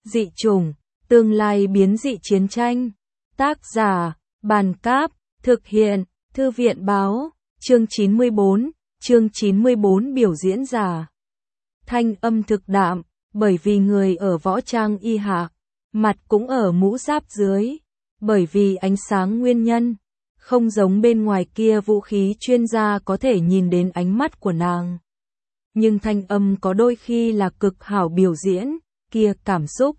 Dị chủng, tương lai biến dị chiến tranh. Tác giả, Bàn Cáp, thực hiện, Thư viện Báo, chương 94, biểu diễn giả. Thanh âm thực đạm, bởi vì người ở võ trang y hạ, mặt cũng ở mũ giáp dưới, bởi vì ánh sáng nguyên nhân, không giống bên ngoài kia vũ khí chuyên gia có thể nhìn đến ánh mắt của nàng. Nhưng thanh âm có đôi khi là cực hảo biểu diễn, kia cảm xúc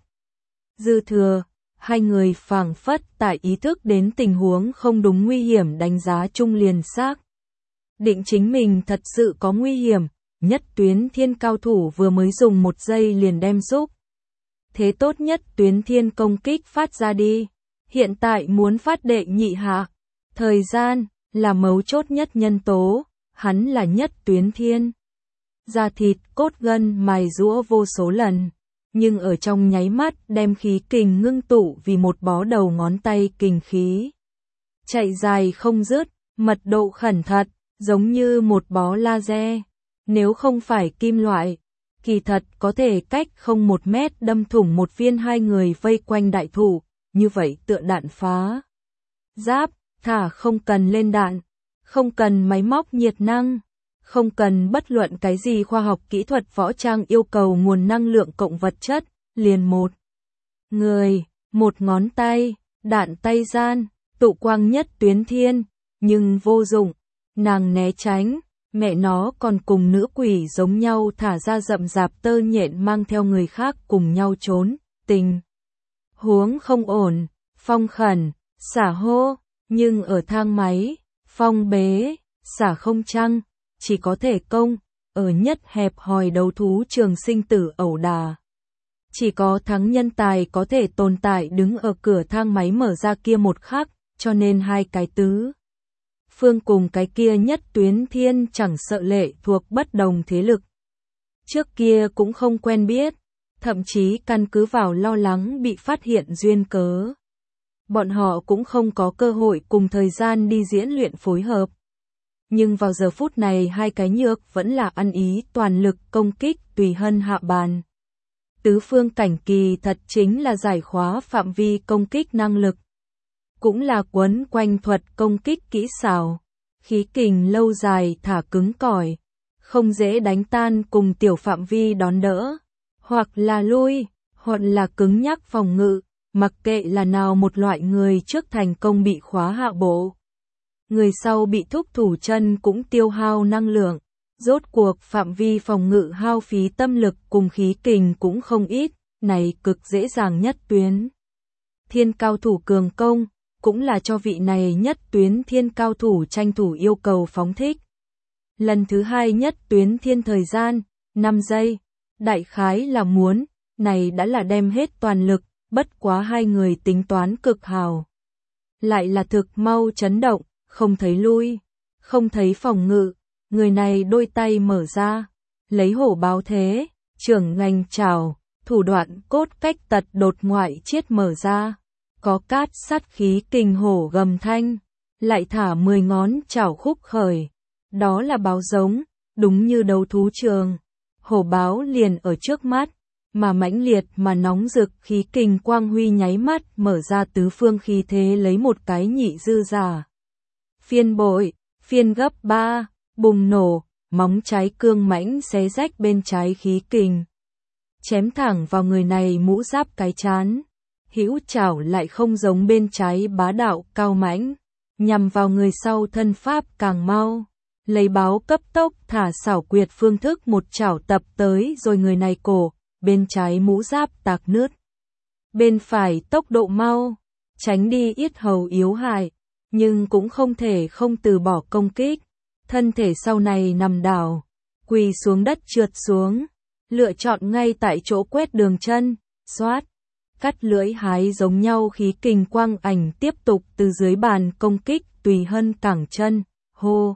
dư thừa, hai người phảng phất tại ý thức đến tình huống không đúng nguy hiểm đánh giá chung liền xác. Định chính mình thật sự có nguy hiểm, Nhất Tuyến Thiên cao thủ vừa mới dùng 1 giây liền đem giúp. Thế tốt Nhất Tuyến Thiên công kích phát ra đi, hiện tại muốn phát đệ nhị hạ. Thời gian, là mấu chốt nhất nhân tố, hắn là Nhất Tuyến Thiên. Da thịt cốt gân mài giũa vô số lần, nhưng ở trong nháy mắt đem khí kình ngưng tụ vì một bó đầu ngón tay kình khí. Chạy dài không dứt, mật độ khẩn thật, giống như một bó laser. Nếu không phải kim loại, kỳ thật có thể cách không 1 mét đâm thủng một viên hai người vây quanh đại thụ, như vậy tựa đạn phá. Giáp, thả không cần lên đạn, không cần máy móc nhiệt năng, không cần bất luận cái gì khoa học kỹ thuật võ trang yêu cầu nguồn năng lượng cộng vật chất, liền một người, một ngón tay, đạn tay gian, tụ quang Nhất Tuyến Thiên, nhưng vô dụng, nàng né tránh, mẹ nó còn cùng nữ quỷ giống nhau thả ra rậm rạp tơ nhện mang theo người khác cùng nhau trốn, tình huống không ổn, Phong khẩn, xả hô, nhưng ở thang máy, Phong bế, xả không chăng, chỉ có thể công, ở nhất hẹp hòi đấu thú trường sinh tử ẩu đà. Chỉ có thắng nhân tài có thể tồn tại đứng ở cửa thang máy mở ra kia một khắc, cho nên hai cái tứ phương cùng cái kia Nhất Tuyến Thiên chẳng sợ lệ thuộc bất đồng thế lực. Trước kia cũng không quen biết, thậm chí căn cứ vào lo lắng bị phát hiện duyên cớ. Bọn họ cũng không có cơ hội cùng thời gian đi diễn luyện phối hợp. Nhưng vào giờ phút này hai cái nhược vẫn là ăn ý toàn lực công kích tùy hân hạ bàn. Tứ phương cảnh kỳ thật chính là giải khóa phạm vi công kích năng lực. Cũng là quấn quanh thuật công kích kỹ xảo, khí kình lâu dài thả cứng cỏi, không dễ đánh tan cùng tiểu phạm vi đón đỡ, hoặc là lui, hoặc là cứng nhắc phòng ngự, mặc kệ là nào một loại người trước thành công bị khóa hạ bộ. Người sau bị thúc thủ chân cũng tiêu hao năng lượng, rốt cuộc phạm vi phòng ngự hao phí tâm lực cùng khí kình cũng không ít, này cực dễ dàng Nhất Tuyến Thiên cao thủ cường công, cũng là cho vị này Nhất Tuyến Thiên cao thủ tranh thủ yêu cầu phóng thích. Lần thứ hai Nhất Tuyến Thiên thời gian, 5 giây, đại khái là muốn, này đã là đem hết toàn lực, bất quá hai người tính toán cực hào. Lại là thực mau chấn động, không thấy lui, không thấy phòng ngự, người này đôi tay mở ra, lấy hổ báo thế, trưởng ngành trảo, thủ đoạn cốt cách tật đột ngoại chiết mở ra, có cát sát khí kình hổ gầm thanh, lại thả 10 ngón trảo khúc khởi, đó là báo giống, đúng như đấu thú trường, hổ báo liền ở trước mắt, mà mãnh liệt mà nóng rực khí kình quang huy nháy mắt mở ra tứ phương khí thế lấy một cái nhị dư giả. Phiên bội, phiên gấp 3, bùng nổ, móng trái cương mãnh xé rách bên trái khí kình. Chém thẳng vào người này mũ giáp cái chán. Hữu chảo lại không giống bên trái bá đạo cao mãnh, nhằm vào người sau thân pháp càng mau. Lấy báo cấp tốc thả xảo quyệt phương thức một chảo tập tới rồi người này cổ, bên trái mũ giáp tạc nứt. Bên phải tốc độ mau, tránh đi yết hầu yếu hại, nhưng cũng không thể không từ bỏ công kích. Thân thể sau này nằm đảo, quỳ xuống đất trượt xuống, lựa chọn ngay tại chỗ quét đường chân, xoát, cắt lưỡi hái giống nhau khí kình quang ảnh tiếp tục từ dưới bàn công kích tùy hân cẳng chân, hô.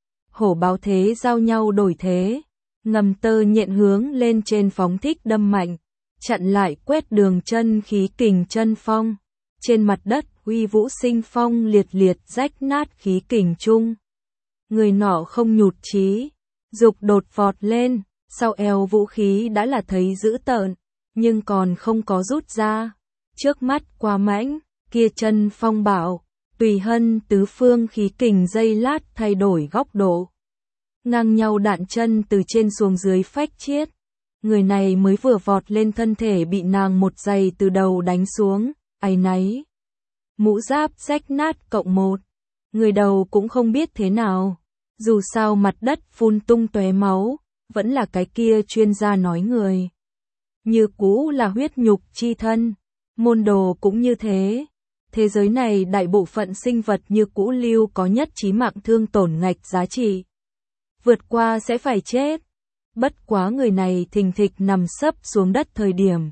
Hổ báo thế giao nhau đổi thế, ngầm tơ nhện hướng lên trên phóng thích đâm mạnh, chặn lại quét đường chân khí kình chân phong. Trên mặt đất uy vũ sinh phong liệt liệt rách nát khí kình chung. Người nọ không nhụt chí, dục đột vọt lên, sau eo vũ khí đã là thấy dữ tợn, nhưng còn không có rút ra. Trước mắt quá mãnh, kia chân phong bạo, tùy hân tứ phương khí kình giây lát thay đổi góc độ. Ngang nhau đạn chân từ trên xuống dưới phách chiết. Người này mới vừa vọt lên thân thể bị nàng một giày từ đầu đánh xuống, áy náy. Mũ giáp rách nát cộng một. Người đầu cũng không biết thế nào. Dù sao mặt đất phun tung tóe máu, vẫn là cái kia chuyên gia nói người. Như cũ là huyết nhục chi thân. Môn đồ cũng như thế. Thế giới này đại bộ phận sinh vật như cũ lưu có nhất chí mạng thương tổn ngạch giá trị. Vượt qua sẽ phải chết. Bất quá người này thình thịch nằm sấp xuống đất thời điểm.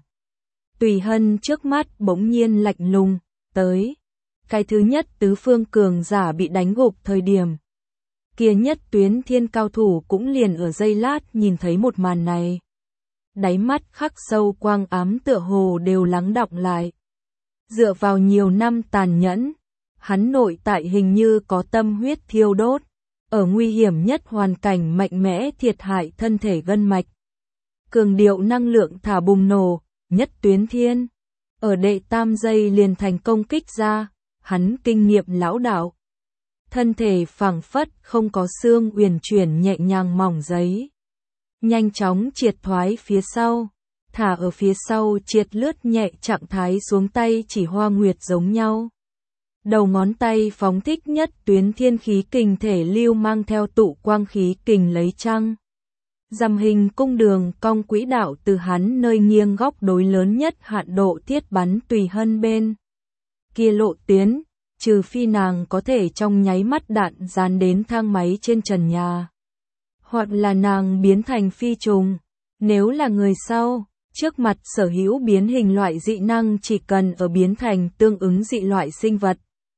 Tùy hân trước mắt bỗng nhiên lạnh lùng, tới. Cái thứ nhất tứ phương cường giả bị đánh gục thời điểm. Kia nhất tuyến thiên cao thủ cũng liền ở giây lát nhìn thấy một màn này. Đáy mắt khắc sâu quang ám tựa hồ đều lắng đọng lại. Dựa vào nhiều năm tàn nhẫn, hắn nội tại hình như có tâm huyết thiêu đốt. Ở nguy hiểm nhất hoàn cảnh mạnh mẽ thiệt hại thân thể gân mạch. Cường điệu năng lượng thả bùng nổ, nhất tuyến thiên. Ở đệ tam giây liền thành công kích ra, hắn kinh nghiệm lão đạo. Thân thể phẳng phất không có xương uyển chuyển nhẹ nhàng mỏng giấy. Nhanh chóng triệt thoái phía sau, thả ở phía sau triệt lướt nhẹ trạng thái xuống tay chỉ hoa nguyệt giống nhau. Đầu ngón tay phóng thích nhất tuyến thiên khí kình thể lưu mang theo tụ quang khí kình lấy trăng. Dằm hình cung đường cong quỹ đạo từ hắn nơi nghiêng góc đối lớn nhất hạn độ thiết bắn tùy hân bên. Kia lộ tuyến, trừ phi nàng có thể trong nháy mắt đạn dán đến thang máy trên trần nhà. Hoặc là nàng biến thành phi trùng. Nếu là người sau, trước mặt sở hữu biến hình loại dị năng chỉ cần ở biến thành tương ứng dị loại sinh vật.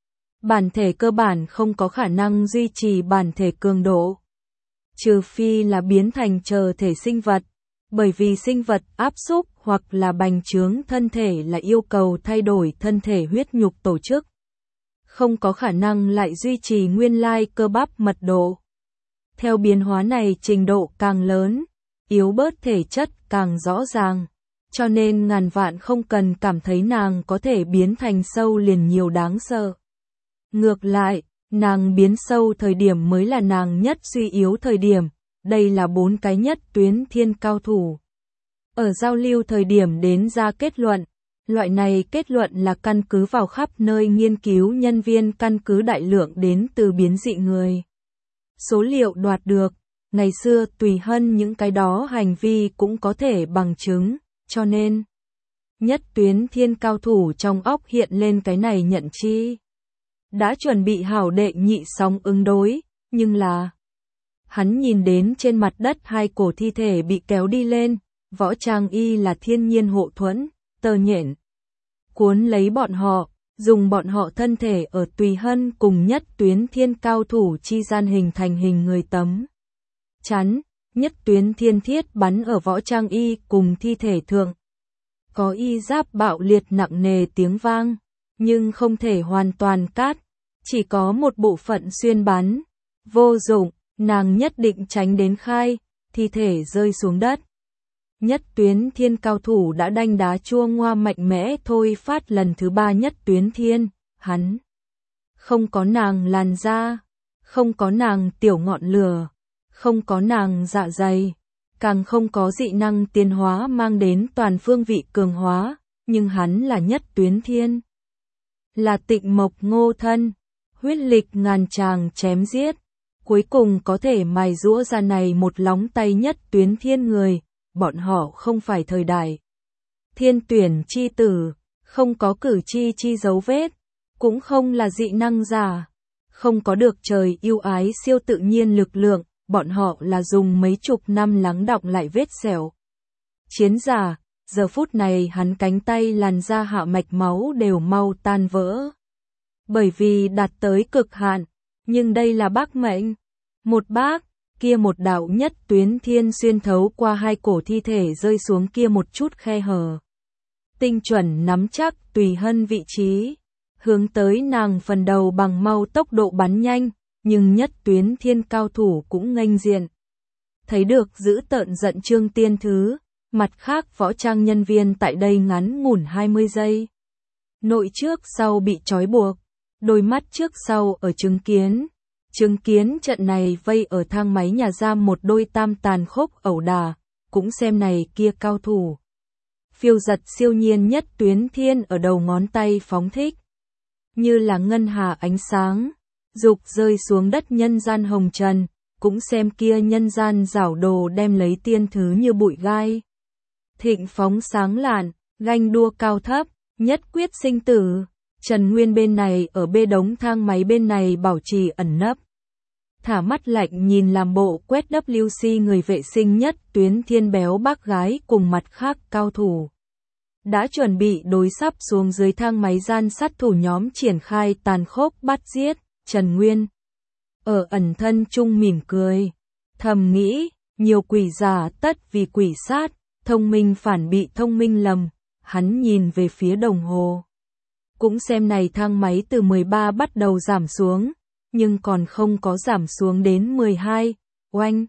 Bản thể cơ bản không có khả năng duy trì bản thể cường độ. Trừ phi là biến thành chờ thể sinh vật, bởi vì sinh vật áp xúc hoặc là bành trướng thân thể là yêu cầu thay đổi thân thể huyết nhục tổ chức. Không có khả năng lại duy trì nguyên lai cơ bắp mật độ. Theo biến hóa này trình độ càng lớn, yếu bớt thể chất càng rõ ràng, cho nên ngàn vạn không cần cảm thấy nàng có thể biến thành sâu liền nhiều đáng sợ. Ngược lại, nàng biến sâu thời điểm mới là nàng nhất suy yếu thời điểm, đây là 4 cái nhất tuyến thiên cao thủ. Ở giao lưu thời điểm đến ra kết luận, loại này kết luận là căn cứ vào khắp nơi nghiên cứu nhân viên căn cứ đại lượng đến từ biến dị người. Số liệu đoạt được, ngày xưa tùy hân những cái đó hành vi cũng có thể bằng chứng, cho nên nhất tuyến thiên cao thủ trong óc hiện lên cái này nhận chi. Đã chuẩn bị hảo đệ nhị sóng ứng đối, nhưng là hắn nhìn đến trên mặt đất 2 cổ thi thể bị kéo đi lên, võ trang y là thiên nhiên hộ thuẫn, tơ nhện cuốn lấy bọn họ, dùng bọn họ thân thể ở tùy hân cùng nhất tuyến thiên cao thủ chi gian hình thành hình người tấm chắn, nhất tuyến thiên thiết bắn ở võ trang y cùng thi thể thượng. Có y giáp bạo liệt nặng nề tiếng vang, nhưng không thể hoàn toàn cắt, chỉ có một bộ phận xuyên bắn. Vô dụng, nàng nhất định tránh đến khai, thi thể rơi xuống đất. Nhất tuyến thiên cao thủ đã đanh đá chua ngoa mạnh mẽ thôi phát lần thứ 3 nhất tuyến thiên, hắn không có nàng làn da, không có nàng tiểu ngọn lửa, không có nàng dạ dày, càng không có dị năng tiến hóa mang đến toàn phương vị cường hóa, nhưng hắn là nhất tuyến thiên. Là Tịnh Mộc Ngô thân, huyết lịch ngàn tràng chém giết, cuối cùng có thể mài giũa ra này một lóng tay nhất tuyến thiên người, bọn họ không phải thời đại thiên tuyển chi tử, không có cử chi dấu vết, cũng không là dị năng giả, không có được trời yêu ái siêu tự nhiên lực lượng, bọn họ là dùng mấy chục năm lắng đọng lại vết sẹo. Chiến giả, giờ phút này hắn cánh tay làn da hạ mạch máu đều mau tan vỡ. Bởi vì đạt tới cực hạn, nhưng đây là bác mệnh. Một bác, kia một đạo nhất tuyến thiên xuyên thấu qua 2 cổ thi thể rơi xuống kia một chút khe hở. Tinh chuẩn nắm chắc tùy hân vị trí, hướng tới nàng phần đầu bằng mau tốc độ bắn nhanh, nhưng nhất tuyến thiên cao thủ cũng nghênh diện. Thấy được giữ tợn giận Trương Tiên Thứ, mặt khác võ trang nhân viên tại đây ngắn ngủn 20 giây. Nội trước sau bị trói buộc, đôi mắt trước sau ở chứng kiến trận này vây ở thang máy nhà giam một đôi tam tàn khốc ẩu đả, cũng xem này kia cao thủ. Phiêu giật siêu nhiên nhất tuyến thiên ở đầu ngón tay phóng thích. Như là ngân hà ánh sáng, dục rơi xuống đất nhân gian hồng trần, cũng xem kia nhân gian giảo đồ đem lấy tiên thứ như bụi gai. Thịnh phóng sáng lạn, ganh đua cao thấp, nhất quyết sinh tử. Trần Nguyên bên này ở bê đống thang máy bên này bảo trì ẩn nấp. Thả mắt lạnh nhìn làm bộ quét WC người vệ sinh nhất tuyến thiên béo bác gái cùng mặt khác cao thủ. Đã chuẩn bị đối sắp xuống dưới thang máy gian sát thủ nhóm triển khai tàn khốc bắt giết, Trần Nguyên. Ở ẩn thân chung mỉm cười, thầm nghĩ, nhiều quỷ giả tất vì quỷ sát, thông minh phản bị thông minh lầm, hắn nhìn về phía đồng hồ. Cũng xem này thang máy từ 13 bắt đầu giảm xuống, nhưng còn không có giảm xuống đến 12, oanh.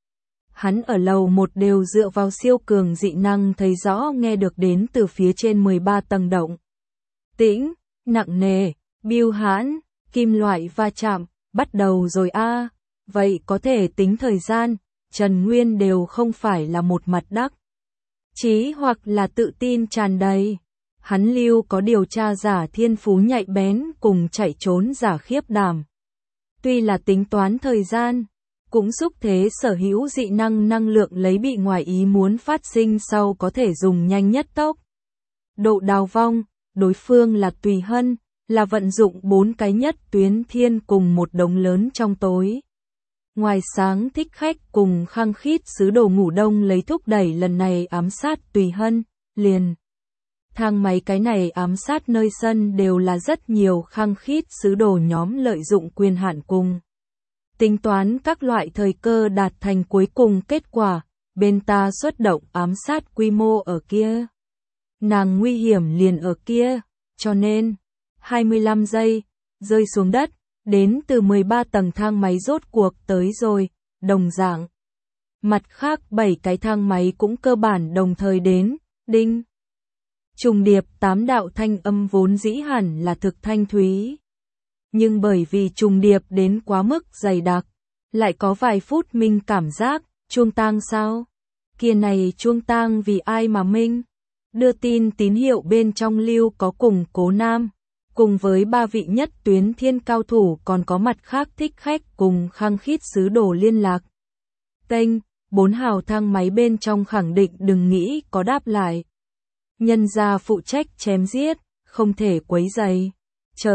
Hắn ở lầu 1 đều dựa vào siêu cường dị năng thấy rõ nghe được đến từ phía trên 13 tầng động. Tĩnh, nặng nề, biêu hãn, kim loại va chạm, bắt đầu rồi a. Vậy có thể tính thời gian, Trần Nguyên đều không phải là một mặt đắc chí hoặc là tự tin tràn đầy. Hắn lưu có điều tra giả thiên phú nhạy bén cùng chạy trốn giả khiếp đảm. Tuy là tính toán thời gian, cũng xúc thế sở hữu dị năng lượng lấy bị ngoài ý muốn phát sinh sau có thể dùng nhanh nhất tốc. Độ đào vong, đối phương là Tùy Hân, là vận dụng 4 cái nhất tuyến thiên cùng một đống lớn trong tối. Ngoài sáng thích khách cùng khăng khít sứ đồ ngủ đông lấy thúc đẩy lần này ám sát Tùy Hân, liền. Thang máy cái này ám sát nơi sân đều là rất nhiều khăng khít sứ đồ nhóm lợi dụng quyền hạn cùng. Tính toán các loại thời cơ đạt thành cuối cùng kết quả, bên ta xuất động ám sát quy mô ở kia. Nàng nguy hiểm liền ở kia, cho nên, 25 giây, rơi xuống đất, đến từ 13 tầng thang máy rốt cuộc tới rồi, đồng dạng. Mặt khác 7 cái thang máy cũng cơ bản đồng thời đến, đinh. Trùng điệp 8 đạo thanh âm vốn dĩ hẳn là thực thanh thúy. Nhưng bởi vì trùng điệp đến quá mức dày đặc, lại có vài phút minh cảm giác, chuông tang sao? Kia này chuông tang vì ai mà minh? Đưa tin tín hiệu bên trong lưu có cùng Cố Nam, cùng với 3 vị nhất tuyến thiên cao thủ còn có mặt khác thích khách cùng khăng khít sứ đồ liên lạc. Kênh, 4 hào thang máy bên trong khẳng định đừng nghĩ có đáp lại. Nhân gia phụ trách chém giết, không thể quấy rầy. Chờ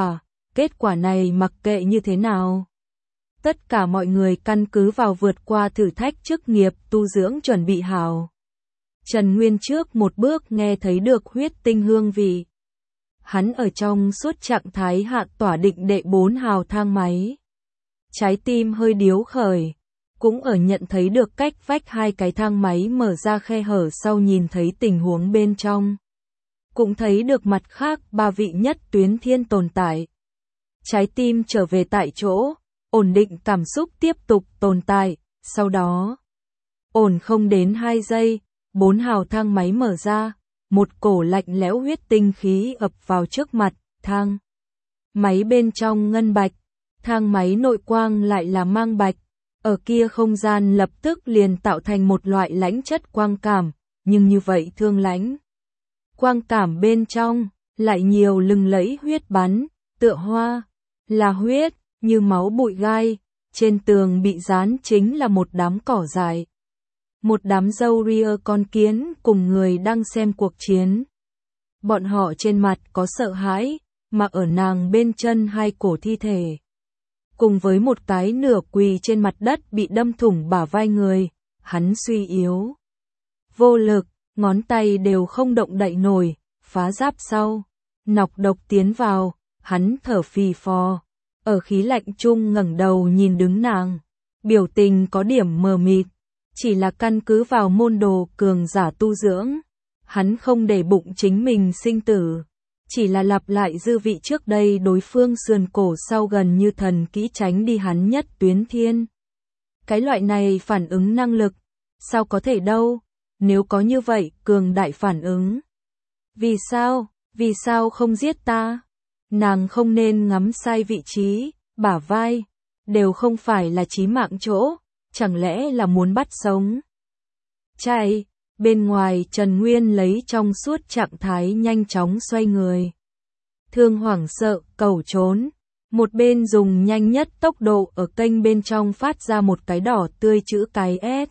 kết quả này mặc kệ như thế nào. Tất cả mọi người căn cứ vào vượt qua thử thách chức nghiệp tu dưỡng chuẩn bị hào. Trần Nguyên trước một bước nghe thấy được huyết tinh hương vị. Hắn ở trong suốt trạng thái hạ tỏa định đệ 4 hào thang máy. Trái tim hơi điếu khởi. Cũng ở nhận thấy được cách vách 2 cái thang máy mở ra khe hở sau nhìn thấy tình huống bên trong. Cũng thấy được mặt khác 3 vị nhất tuyến thiên tồn tại. Trái tim trở về tại chỗ, ổn định cảm xúc tiếp tục tồn tại, sau đó. Ổn không đến 2 giây, 4 hào thang máy mở ra, một cổ lạnh lẽo huyết tinh khí ập vào trước mặt, thang. Máy bên trong ngân bạch, thang máy nội quang lại là mang bạch. Ở kia không gian lập tức liền tạo thành một loại lãnh chất quang cảm, nhưng như vậy thương lãnh. Quang cảm bên trong, lại nhiều lừng lẫy huyết bắn, tựa hoa, là huyết, như máu bụi gai, trên tường bị dán chính là một đám cỏ dại. Một đám râu ria con kiến cùng người đang xem cuộc chiến. Bọn họ trên mặt có sợ hãi, mà ở nàng bên chân 2 cổ thi thể. Cùng với một cái nửa quỳ trên mặt đất bị đâm thủng bả vai người, hắn suy yếu. Vô lực, ngón tay đều không động đậy nổi, phá giáp sau. Nọc độc tiến vào, hắn thở phì phò. Ở khí lạnh chung ngẩng đầu nhìn đứng nàng. Biểu tình có điểm mờ mịt. Chỉ là căn cứ vào môn đồ cường giả tu dưỡng. Hắn không để bụng chính mình sinh tử. Chỉ là lặp lại dư vị trước đây đối phương sườn cổ sau gần như thần kỹ tránh đi hắn nhất tuyến thiên. Cái loại này phản ứng năng lực, sao có thể đâu, nếu có như vậy cường đại phản ứng. Vì sao không giết ta? Nàng không nên ngắm sai vị trí, bả vai, đều không phải là chí mạng chỗ, chẳng lẽ là muốn bắt sống. Chạy, bên ngoài Trần Nguyên lấy trong suốt trạng thái nhanh chóng xoay người. Thương hoảng sợ, cầu trốn. Một bên dùng nhanh nhất tốc độ ở kênh bên trong phát ra một cái đỏ tươi chữ cái S.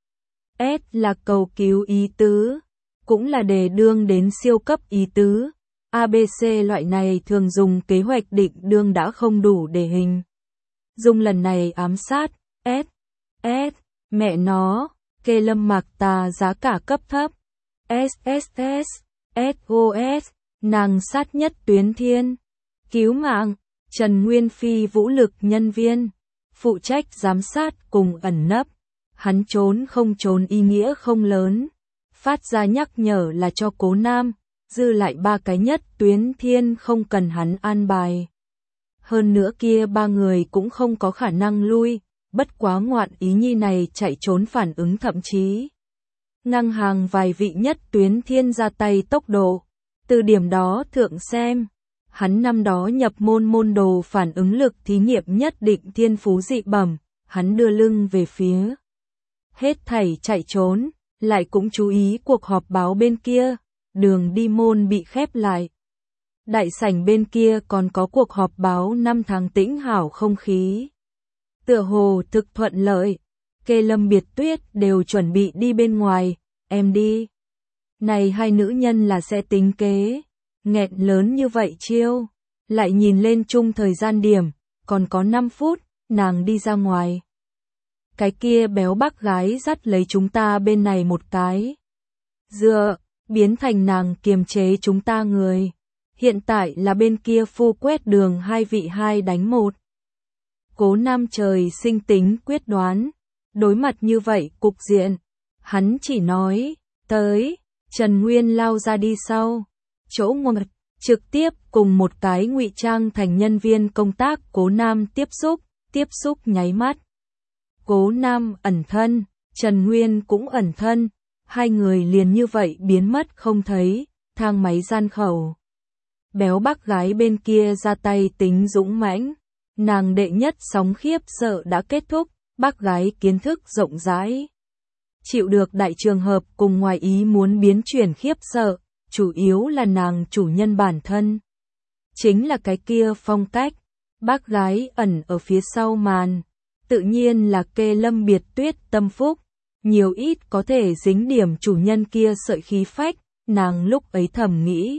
S là cầu cứu ý tứ, cũng là đề đương đến siêu cấp ý tứ. ABC loại này thường dùng kế hoạch định đương đã không đủ để hình. Dùng lần này ám sát, S, mẹ nó, kê lâm mạc tà giá cả cấp thấp. SSS, SOS, nàng sát nhất tuyến thiên. Cứu mạng, Trần Nguyên Phi vũ lực nhân viên, phụ trách giám sát cùng ẩn nấp. Hắn trốn không trốn ý nghĩa không lớn. Phát ra nhắc nhở là cho Cố Nam, dư lại 3 cái nhất tuyến thiên không cần hắn an bài. Hơn nữa kia 3 người cũng không có khả năng lui, bất quá ngoạn ý nhi này chạy trốn phản ứng thậm chí ngang hàng vài vị nhất tuyến thiên ra tay tốc độ. Từ điểm đó thượng xem, hắn năm đó nhập môn đồ phản ứng lực thí nghiệm nhất định thiên phú dị bẩm, hắn đưa lưng về phía. Hết thảy chạy trốn, lại cũng chú ý cuộc họp báo bên kia, đường đi môn bị khép lại. Đại sảnh bên kia còn có cuộc họp báo 5 tháng tĩnh hảo không khí. Tựa hồ thực thuận lợi, Kê Lâm Biệt Tuyết đều chuẩn bị đi bên ngoài, em đi. Này hai nữ nhân là sẽ tính kế, nghẹn lớn như vậy chiêu, lại nhìn lên chung thời gian điểm, còn có 5 phút, nàng đi ra ngoài. Cái kia béo bác gái dắt lấy chúng ta bên này một cái. Dựa, biến thành nàng kiềm chế chúng ta người. Hiện tại là bên kia phu quét đường 2 vị 2 đánh 1. Cố Nam trời sinh tính quyết đoán. Đối mặt như vậy cục diện, hắn chỉ nói, tới, Trần Nguyên lao ra đi sau. Chỗ ngoặt, trực tiếp cùng một cái ngụy trang thành nhân viên công tác Cố Nam tiếp xúc nháy mắt. Cố Nam ẩn thân, Trần Nguyên cũng ẩn thân, hai người liền như vậy biến mất không thấy, thang máy gian khẩu. Béo bác gái bên kia ra tay tính dũng mãnh, nàng đệ nhất sóng khiếp sợ đã kết thúc, bác gái kiến thức rộng rãi. Chịu được đại trường hợp cùng ngoài ý muốn biến chuyển khiếp sợ, chủ yếu là nàng chủ nhân bản thân. Chính là cái kia phong cách, bác gái ẩn ở phía sau màn. Tự nhiên là Kê Lâm Biệt Tuyết tâm phúc, nhiều ít có thể dính điểm chủ nhân kia sợi khí phách, nàng lúc ấy thầm nghĩ.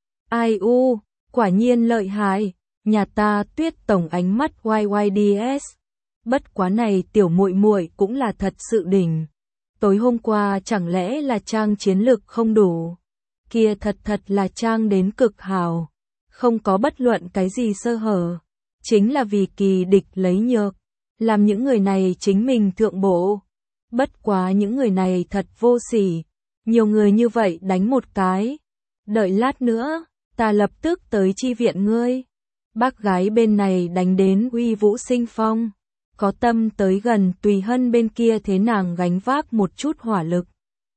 Ai u, quả nhiên lợi hại, nhà ta Tuyết tổng ánh mắt YYDS. Bất quá này tiểu muội muội cũng là thật sự đỉnh. Tối hôm qua chẳng lẽ là trang chiến lực không đủ, kia thật là trang đến cực hào, không có bất luận cái gì sơ hở, chính là vì kỳ địch lấy nhược. Làm những người này chính mình thượng bộ. Bất quá những người này thật vô sỉ. Nhiều người như vậy đánh một cái. Đợi lát nữa, ta lập tức tới chi viện ngươi. Bác gái bên này đánh đến uy vũ sinh phong. Có tâm tới gần Tùy Hân bên kia thế nàng gánh vác một chút hỏa lực.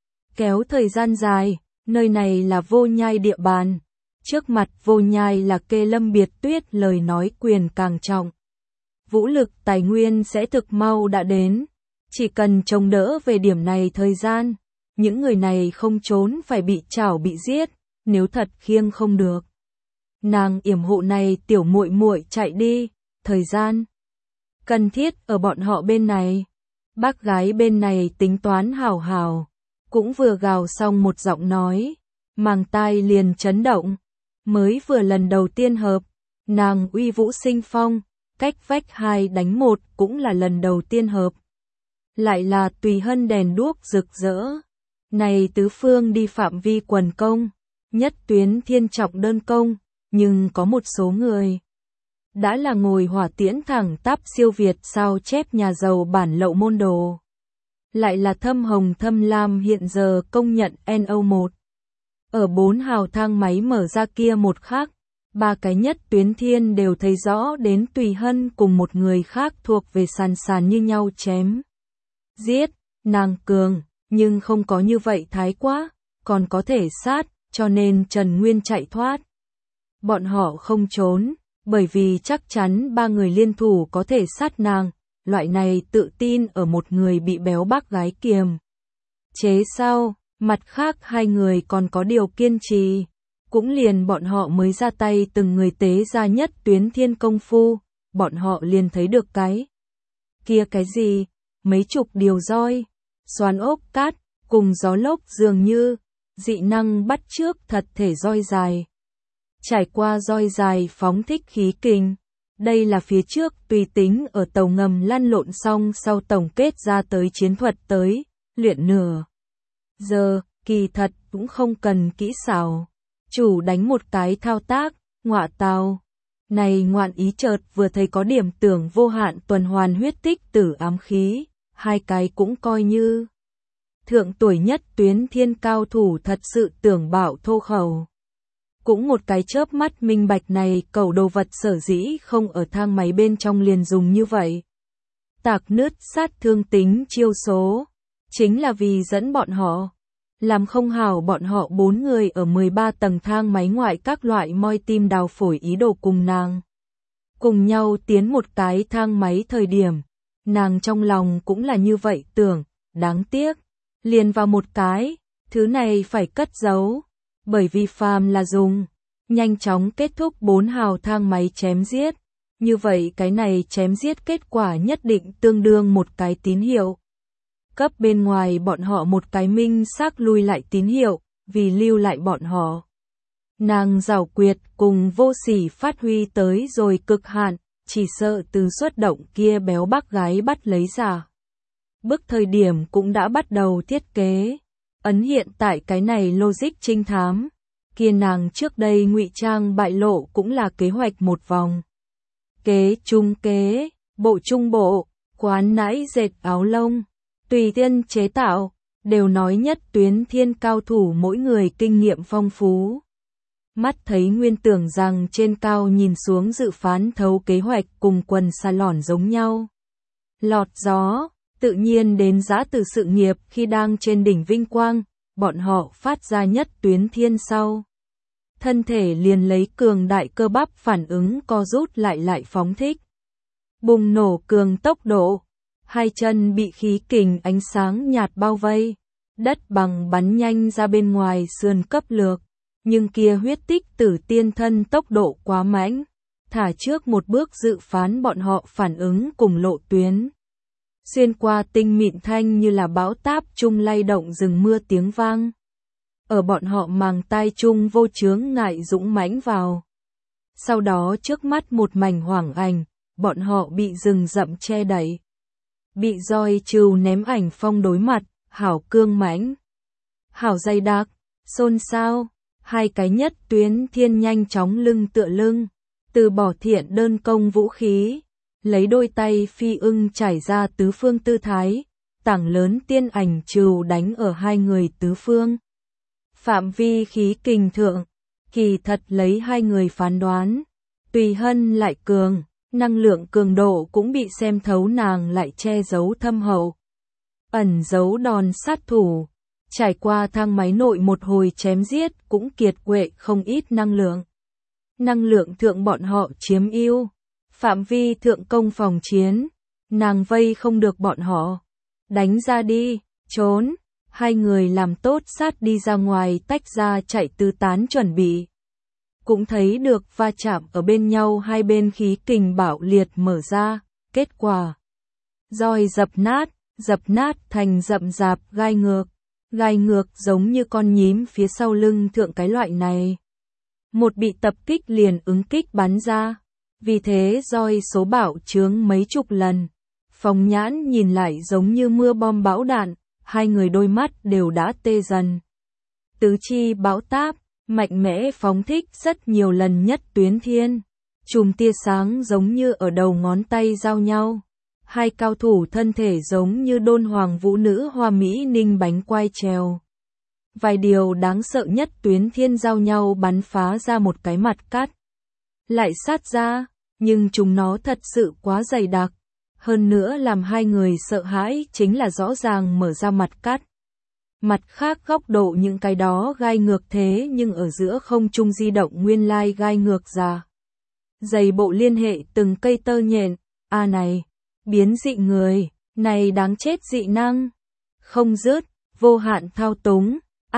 Kéo thời gian dài, nơi này là Vô Nhai địa bàn. Trước mặt Vô Nhai là Kê Lâm Biệt Tuyết lời nói quyền càng trọng. Vũ lực tài nguyên sẽ thực mau đã đến, chỉ cần chống đỡ về điểm này thời gian, những người này không trốn phải bị chảo bị giết, nếu thật khiêng không được. Nàng yểm hộ này tiểu muội muội chạy đi, thời gian cần thiết ở bọn họ bên này. Bác gái bên này tính toán hào, cũng vừa gào xong một giọng nói, màng tai liền chấn động, mới vừa lần đầu tiên hợp, nàng uy vũ sinh phong. Cách vách 2 đánh 1 cũng là lần đầu tiên hợp. Lại là Tùy Hân đèn đuốc rực rỡ. Này tứ phương đi phạm vi quần công, nhất tuyến thiên trọng đơn công, nhưng có một số người đã là ngồi hỏa tiễn thẳng tắp siêu việt sao chép nhà giàu bản lậu môn đồ. Lại là thâm hồng thâm lam hiện giờ công nhận NO1. Ở 4 hào thang máy mở ra kia một khắc, 3 cái nhất tuyến thiên đều thấy rõ đến Tùy Hân cùng một người khác thuộc về sàn như nhau chém. Giết, nàng cường, nhưng không có như vậy thái quá, còn có thể sát, cho nên Trần Nguyên chạy thoát. Bọn họ không trốn, bởi vì chắc chắn ba người liên thủ có thể sát nàng, loại này tự tin ở một người bị béo bác gái kiềm chế sau, mặt khác hai người còn có điều kiên trì, cũng liền bọn họ mới ra tay từng người tế ra nhất tuyến thiên công phu, bọn họ liền thấy được cái kia cái gì, mấy chục điều roi, xoắn ốc cát, cùng gió lốc dường như, dị năng bắt chước thật thể roi dài. Trải qua roi dài phóng thích khí kình, đây là phía trước tùy tính ở tàu ngầm lăn lộn xong sau tổng kết ra tới chiến thuật tới, luyện nửa giờ, kỳ thật cũng không cần kỹ xảo. Chủ đánh một cái thao tác, ngọa tào. Này ngoạn ý chợt vừa thấy có điểm tưởng vô hạn tuần hoàn huyết tích tử ám khí, hai cái cũng coi như thượng tuổi nhất tuyến thiên cao thủ thật sự tưởng bạo thô khẩu. Cũng một cái chớp mắt minh bạch này cầu đồ vật sở dĩ không ở thang máy bên trong liền dùng như vậy. Tạc nứt sát thương tính chiêu số, chính là vì dẫn bọn họ. Làm không hảo bọn họ 4 người ở 13 tầng thang máy ngoại các loại moi tim đào phổi ý đồ cùng nàng. Cùng nhau tiến một cái thang máy thời điểm, nàng trong lòng cũng là như vậy tưởng, đáng tiếc. Liền vào một cái, thứ này phải cất giấu, bởi vì phàm là dùng, nhanh chóng kết thúc 4 hào thang máy chém giết. Như vậy cái này chém giết kết quả nhất định tương đương một cái tín hiệu. Cấp bên ngoài bọn họ một cái minh xác lui lại tín hiệu, vì lưu lại bọn họ. Nàng giảo quyệt cùng vô sỉ phát huy tới rồi cực hạn, chỉ sợ từ xuất động kia béo bác gái bắt lấy giả. Bước thời điểm cũng đã bắt đầu thiết kế. Ấn hiện tại cái này logic trinh thám. Kia nàng trước đây ngụy trang bại lộ cũng là kế hoạch một vòng. Kế trung kế, bộ trung bộ, quán nãi dệt áo lông. Tùy tiên chế tạo, đều nói nhất tuyến thiên cao thủ mỗi người kinh nghiệm phong phú. Mắt thấy nguyên tưởng rằng trên cao nhìn xuống dự phán thấu kế hoạch cùng quần salon giống nhau. Lọt gió, tự nhiên đến giã từ sự nghiệp khi đang trên đỉnh vinh quang, bọn họ phát ra nhất tuyến thiên sau. Thân thể liền lấy cường đại cơ bắp phản ứng co rút lại phóng thích. Bùng nổ cường tốc độ. Hai chân bị khí kình ánh sáng nhạt bao vây, đất bằng bắn nhanh ra bên ngoài sườn cấp lược, nhưng kia huyết tích tử tiên thân tốc độ quá mãnh, thả trước một bước dự phán bọn họ phản ứng cùng lộ tuyến. Xuyên qua tinh mịn thanh như là bão táp chung lay động rừng mưa tiếng vang. Ở bọn họ màng tai chung vô chướng ngại dũng mãnh vào. Sau đó trước mắt một mảnh hoảng ảnh, bọn họ bị rừng rậm che đậy. Bị roi trừ ném ảnh phong đối mặt, hảo cương mãnh, hảo dày đặc, xôn xao, hai cái nhất tuyến thiên nhanh chóng lưng tựa lưng, từ bỏ thiện đơn công vũ khí, lấy đôi tay phi ưng trải ra tứ phương tư thái, tảng lớn tiên ảnh trừ đánh ở hai người tứ phương. Phạm vi khí kình thượng, kỳ thật lấy hai người phán đoán, tùy hân lại cường. Năng lượng cường độ cũng bị xem thấu nàng lại che giấu thâm hậu. Ẩn giấu đòn sát thủ. Trải qua thang máy nội một hồi chém giết cũng kiệt quệ không ít năng lượng. Năng lượng thượng bọn họ chiếm ưu. Phạm vi thượng công phòng chiến. Nàng vây không được bọn họ. Đánh ra đi, trốn. Hai người làm tốt sát đi ra ngoài tách ra chạy tứ tán chuẩn bị. Cũng thấy được va chạm ở bên nhau hai bên khí kình bạo liệt mở ra, kết quả. Roi dập nát thành rậm rạp gai ngược giống như con nhím phía sau lưng thượng cái loại này. Một bị tập kích liền ứng kích bắn ra, vì thế roi số bạo chướng mấy chục lần. Phóng nhãn nhìn lại giống như mưa bom bão đạn, hai người đôi mắt đều đã tê dần. Tứ chi bão táp. Mạnh mẽ phóng thích rất nhiều lần nhất tuyến thiên. Chùm tia sáng giống như ở đầu ngón tay giao nhau. Hai cao thủ thân thể giống như đôn hoàng vũ nữ hoa mỹ ninh bánh quai trèo. Vài điều đáng sợ nhất tuyến thiên giao nhau bắn phá ra một cái mặt cắt. Lại sát ra, nhưng chúng nó thật sự quá dày đặc. Hơn nữa làm hai người sợ hãi chính là rõ ràng mở ra mặt cắt. Mặt khác góc độ những cái đó gai ngược thế nhưng ở giữa không trung di động nguyên lai gai ngược ra. Dày bộ liên hệ từng cây tơ nhện, này, biến dị người, này đáng chết dị năng. Không dứt, vô hạn thao túng,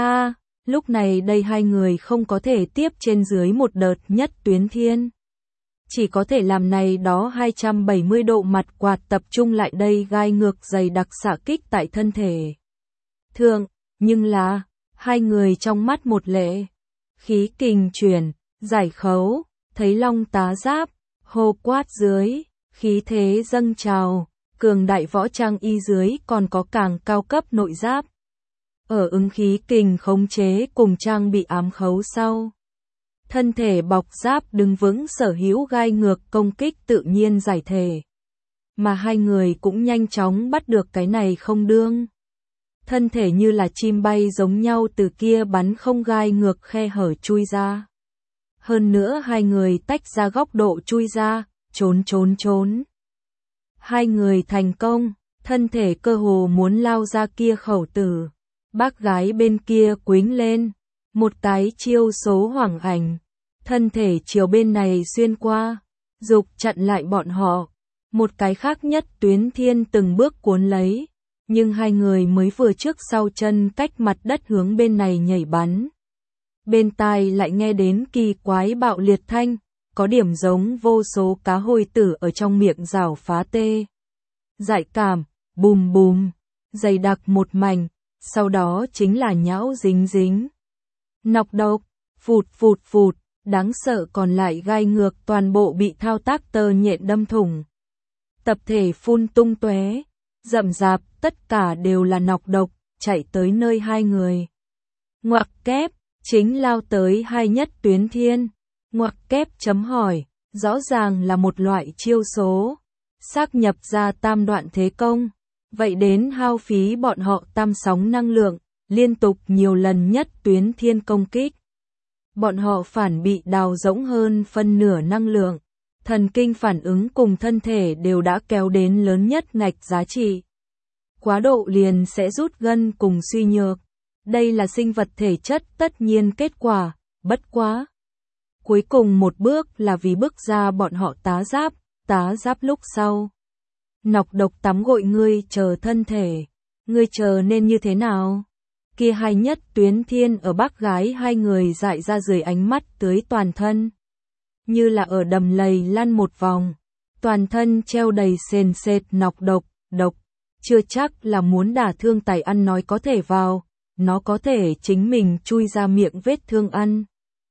lúc này đây hai người không có thể tiếp trên dưới một đợt nhất tuyến thiên. Chỉ có thể làm này đó 270 độ mặt quạt tập trung lại đây gai ngược dày đặc xạ kích tại thân thể. Thường, nhưng là, hai người trong mắt một lệ. Khí kình chuyển, giải khấu, thấy long tá giáp, hô quát dưới, khí thế dâng trào, cường đại võ trang y dưới còn có càng cao cấp nội giáp. Ở ứng khí kình khống chế cùng trang bị ám khấu sau. Thân thể bọc giáp đứng vững sở hữu gai ngược công kích tự nhiên giải thể. Mà hai người cũng nhanh chóng bắt được cái này không đương. Thân thể như là chim bay giống nhau từ kia bắn không gai ngược khe hở chui ra. Hơn nữa hai người tách ra góc độ chui ra, trốn. Hai người thành công, thân thể cơ hồ muốn lao ra kia khẩu tử. Bác gái bên kia quính lên, một cái chiêu số hoảng ảnh, thân thể chiều bên này xuyên qua, dục chặn lại bọn họ. Một cái khác nhất tuyến thiên từng bước cuốn lấy, nhưng hai người mới vừa trước sau chân cách mặt đất hướng bên này nhảy bắn. Bên tai lại nghe đến kỳ quái bạo liệt thanh, có điểm giống vô số cá hồi tử ở trong miệng rảo phá tê. Dại cảm, bùm bùm, dày đặc một mảnh, sau đó chính là nhão dính. Nọc độc, phụt, đáng sợ còn lại gai ngược toàn bộ bị thao tác tơ nhện đâm thủng. Tập thể phun tung tóe, rậm rạp, tất cả đều là nọc độc, chạy tới nơi hai người. Ngoặc kép, chính lao tới hai nhất tuyến thiên. Ngoặc kép chấm hỏi, rõ ràng là một loại chiêu số. Xác nhập ra tam đoạn thế công. Vậy đến hao phí bọn họ tam sóng năng lượng, liên tục nhiều lần nhất tuyến thiên công kích. Bọn họ phản bị đào rỗng hơn phân nửa năng lượng. Thần kinh phản ứng cùng thân thể đều đã kéo đến lớn nhất ngạch giá trị. Quá độ liền sẽ rút gân cùng suy nhược. Đây là sinh vật thể chất tất nhiên kết quả, bất quá. Cuối cùng một bước là vì bước ra bọn họ tá giáp lúc sau. Nọc độc tắm gội ngươi chờ thân thể, ngươi chờ nên như thế nào? Kia hai nhất tuyến thiên ở bác gái hai người dại ra dưới ánh mắt tưới toàn thân. Như là ở đầm lầy lăn một vòng, toàn thân treo đầy sền sệt nọc độc, chưa chắc là muốn đả thương tài ăn nói có thể vào, nó có thể chính mình chui ra miệng vết thương ăn.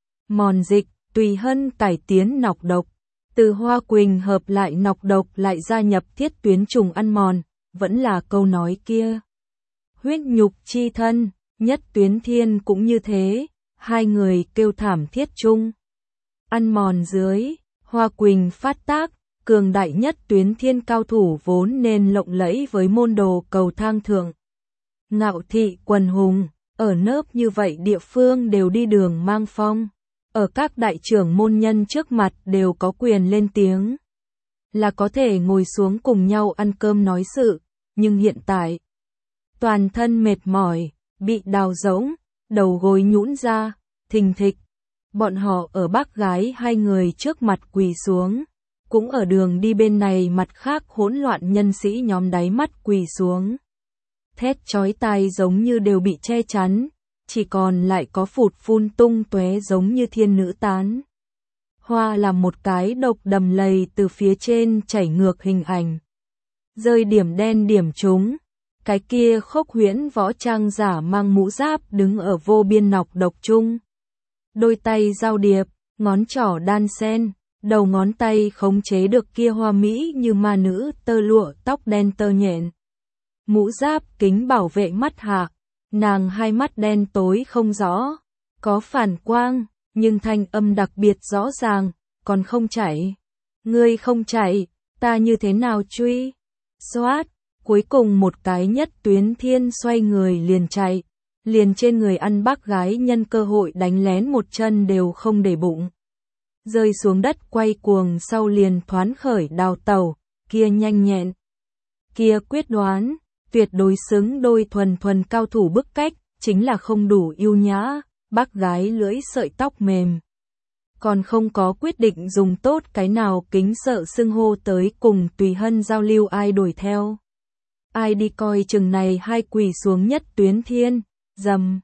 Mòn dịch, tùy hân cải tiến nọc độc, từ hoa quỳnh hợp lại nọc độc lại gia nhập thiết tuyến trùng ăn mòn, vẫn là câu nói kia. Huyết nhục chi thân, nhất tuyến thiên cũng như thế, hai người kêu thảm thiết chung. Ăn mòn dưới, hoa quỳnh phát tác, cường đại nhất tuyến thiên cao thủ vốn nên lộng lẫy với môn đồ cầu thang thượng. Ngạo thị quần hùng, ở nớp như vậy địa phương đều đi đường mang phong. Ở các đại trưởng môn nhân trước mặt đều có quyền lên tiếng. Là có thể ngồi xuống cùng nhau ăn cơm nói sự, nhưng hiện tại, toàn thân mệt mỏi, bị đào rỗng, đầu gối nhũn ra, thình thịch. Bọn họ ở bác gái hai người trước mặt quỳ xuống, cũng ở đường đi bên này mặt khác hỗn loạn nhân sĩ nhóm đáy mắt quỳ xuống. Thét chói tai giống như đều bị che chắn, chỉ còn lại có phụt phun tung tóe giống như thiên nữ tán. Hoa là một cái độc đầm lầy từ phía trên chảy ngược hình ảnh. Rơi điểm đen điểm trúng, cái kia khốc huyễn võ trang giả mang mũ giáp đứng ở vô biên nọc độc chung. Đôi tay giao điệp, ngón trỏ đan sen, đầu ngón tay khống chế được kia hoa mỹ như ma nữ tơ lụa tóc đen tơ nhện. Mũ giáp kính bảo vệ mắt hạ, nàng hai mắt đen tối không rõ, có phản quang, nhưng thanh âm đặc biệt rõ ràng, còn không chạy. Ngươi không chạy, ta như thế nào truy? Xoát, cuối cùng một cái nhất tuyến thiên xoay người liền chạy, liền trên người ăn bác gái nhân cơ hội đánh lén một chân đều không để bụng. Rơi xuống đất quay cuồng sau liền thoán khởi đào tẩu, kia nhanh nhẹn, kia quyết đoán, tuyệt đối xứng đôi thuần cao thủ bức cách, chính là không đủ yêu nhã, bác gái lưỡi sợi tóc mềm. Còn không có quyết định dùng tốt cái nào kính sợ xưng hô tới cùng Tùy Hân giao lưu ai đuổi theo. Ai đi coi chừng này hai quỳ xuống nhất tuyến thiên, dầm.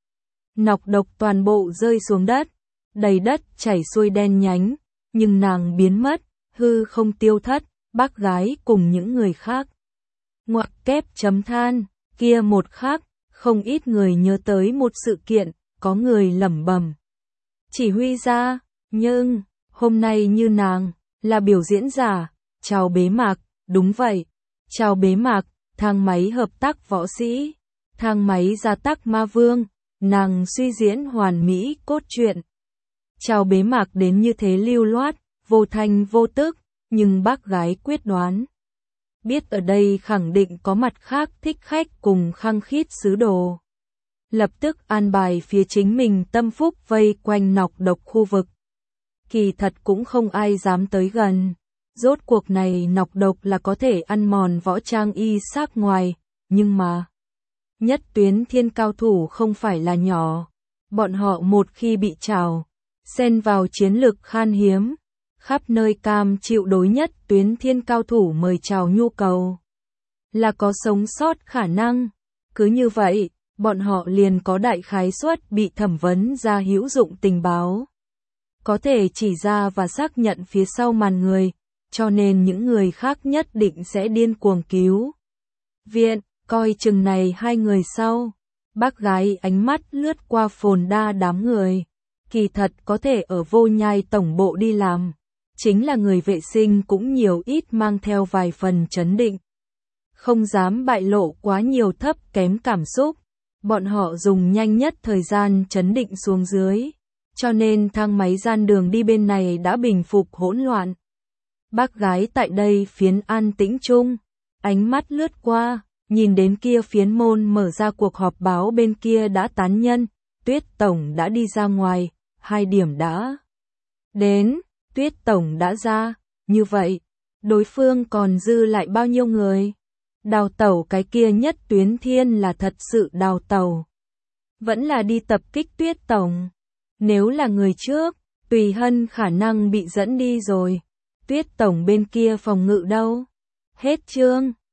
Nọc độc toàn bộ rơi xuống đất, đầy đất chảy xuôi đen nhánh, nhưng nàng biến mất, hư không tiêu thất, bác gái cùng những người khác. Ngoặc kép chấm than, kia một khắc, không ít người nhớ tới một sự kiện, có người lẩm bẩm. Chỉ huy ra, nhưng, hôm nay như nàng, là biểu diễn giả, chào bế mạc, đúng vậy, chào bế mạc, thang máy hợp tác võ sĩ, thang máy gia tác ma vương, nàng suy diễn hoàn mỹ cốt truyện. Chào bế mạc đến như thế lưu loát, vô thanh vô tức, nhưng bác gái quyết đoán. Biết ở đây khẳng định có mặt khác thích khách cùng khăng khít sứ đồ. Lập tức an bài phía chính mình tâm phúc vây quanh nọc độc khu vực. Kỳ thật cũng không ai dám tới gần. Rốt cuộc này nọc độc là có thể ăn mòn võ trang y xác ngoài, nhưng mà nhất tuyến thiên cao thủ không phải là nhỏ. Bọn họ một khi bị trào, xen vào chiến lực khan hiếm, khắp nơi cam chịu đối nhất tuyến thiên cao thủ mời chào nhu cầu. Là có sống sót khả năng. Cứ như vậy, bọn họ liền có đại khái suất bị thẩm vấn ra hữu dụng tình báo. Có thể chỉ ra và xác nhận phía sau màn người, cho nên những người khác nhất định sẽ điên cuồng cứu viện, coi chừng này hai người sau. Bác gái ánh mắt lướt qua phồn đa đám người. Kỳ thật có thể ở Vô Nhai tổng bộ đi làm. Chính là người vệ sinh cũng nhiều ít mang theo vài phần chấn định. Không dám bại lộ quá nhiều thấp kém cảm xúc. Bọn họ dùng nhanh nhất thời gian chấn định xuống dưới. Cho nên thang máy gian đường đi bên này đã bình phục hỗn loạn. Bác gái tại đây phiến an tĩnh chung. Ánh mắt lướt qua, nhìn đến kia phiến môn mở ra cuộc họp báo bên kia đã tán nhân. Tuyết Tổng đã đi ra ngoài, 2 điểm đã đến. Tuyết Tổng đã ra, như vậy, đối phương còn dư lại bao nhiêu người? Đào tẩu cái kia nhất tuyến thiên là thật sự đào tẩu. Vẫn là đi tập kích Tuyết Tổng. Nếu là người trước, Tùy Hân khả năng bị dẫn đi rồi. Tuyết Tổng bên kia phòng ngự đâu? Hết chương.